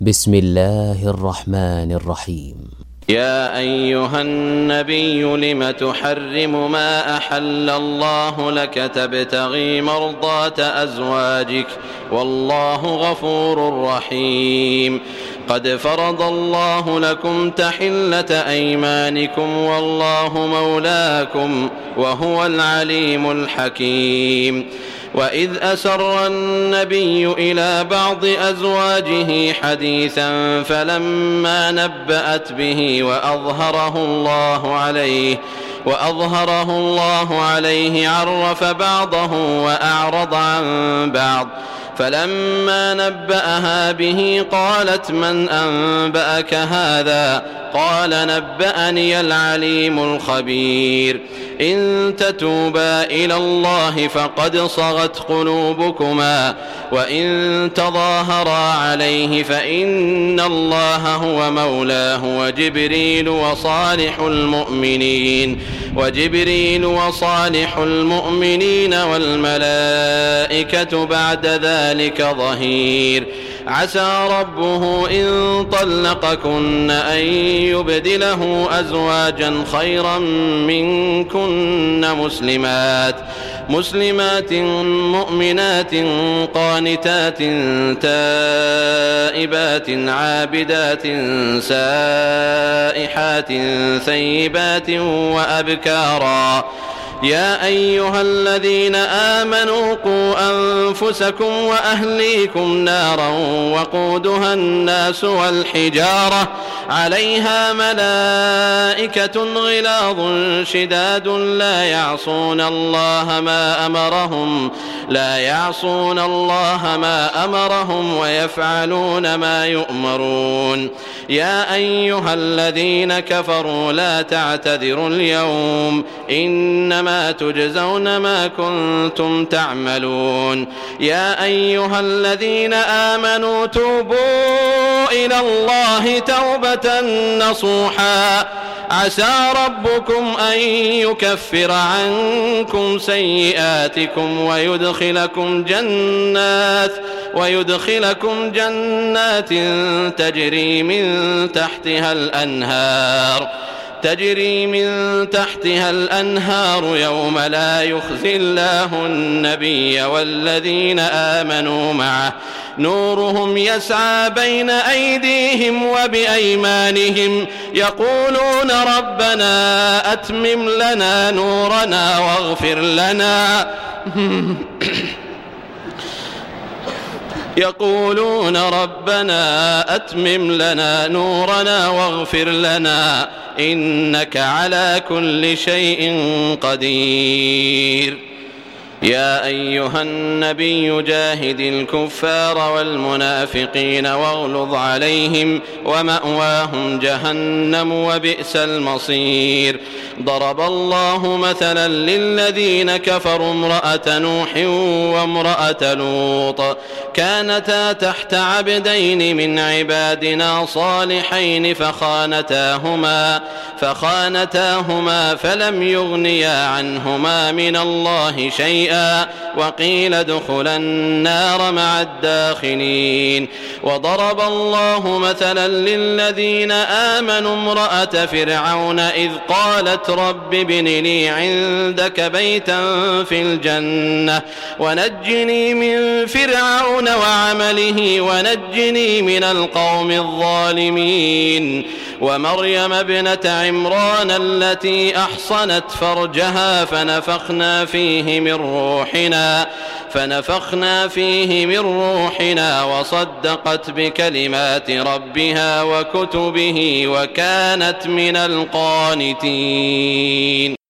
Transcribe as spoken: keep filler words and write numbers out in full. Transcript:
بسم الله الرحمن الرحيم. يا أيها النبي لم تحرم ما أحل الله لك تبتغي مرضات أزواجك والله غفور رحيم. قد فرض الله لكم تحلة أيمانكم والله مولاكم وهو العليم الحكيم. وإذ أسر النبي إلى بعض أزواجه حديثا فلما نبأت به وأظهره الله عليه وأظهره الله عليه عرف بعضه وأعرض عن بعض فلما نبأها به قالت من أنبأك هذا؟ قال نبأني العليم الخبير. إن تتوبا إلى الله فقد صغت قلوبكما وإن تظاهرا عليه فإن الله هو مولاه وجبريل وصالح المؤمنين وجبريل وصالح المؤمنين والملائكة بعد ذلك ظهير. عسى ربه إن طلقكن أن يبدله أزواجا خيرا منكن مسلمات مسلمات مؤمنات قانتات تائبات عابدات سائحات ثيبات وأبكارا. يا أيها الذين آمنوا قوا أنفسكم وأهليكم نارا وقودها الناس والحجارة عليها ملائكة غلاظ شداد لا يعصون الله ما أمرهم لا يعصون الله ما أمرهم ويفعلون ما يؤمرون. يا أيها الذين كفروا لا تعتذروا اليوم إنما تجزون ما كنتم تعملون. يا أيها الذين آمنوا توبوا إلى الله توبة نصوحا عسى ربكم أن يكفر عنكم سيئاتكم ويدخلكم جنات ويدخلكم جنات تجري من تحتها الأنهار تجري من تحتها الأنهار يوم لا يخزي الله النبي والذين آمنوا معه نورهم يسعى بين أيديهم وبأيمانهم يقولون ربنا أتمم لنا نورنا واغفر لنا يقولون ربنا أتمم لنا نورنا واغفر لنا إنك على كل شيء قدير. يا أيها النبي جاهد الكفار والمنافقين واغلظ عليهم ومأواهم جهنم وبئس المصير. ضرب الله مثلا للذين كفروا امرأة نوح وامرأة لوط كانتا تحت عبدين من عبادنا صالحين فخانتاهما فخانتاهما فلم يغنيا عنهما من الله شيئا وقيل ادخلا النار مع الداخلين. وضرب الله مثلا للذين آمنوا امرأة فرعون إذ قالت رب ابن لي عندك بيتا في الجنة ونجني من فرعون وعمله ونجني من القوم الظالمين. ومريم ابنة عمران التي أحصنت فرجها فنفخنا فيه من روحنا فنفخنا فيه من روحنا وصدقت بكلمات ربها وكتبه وكانت من القانتين.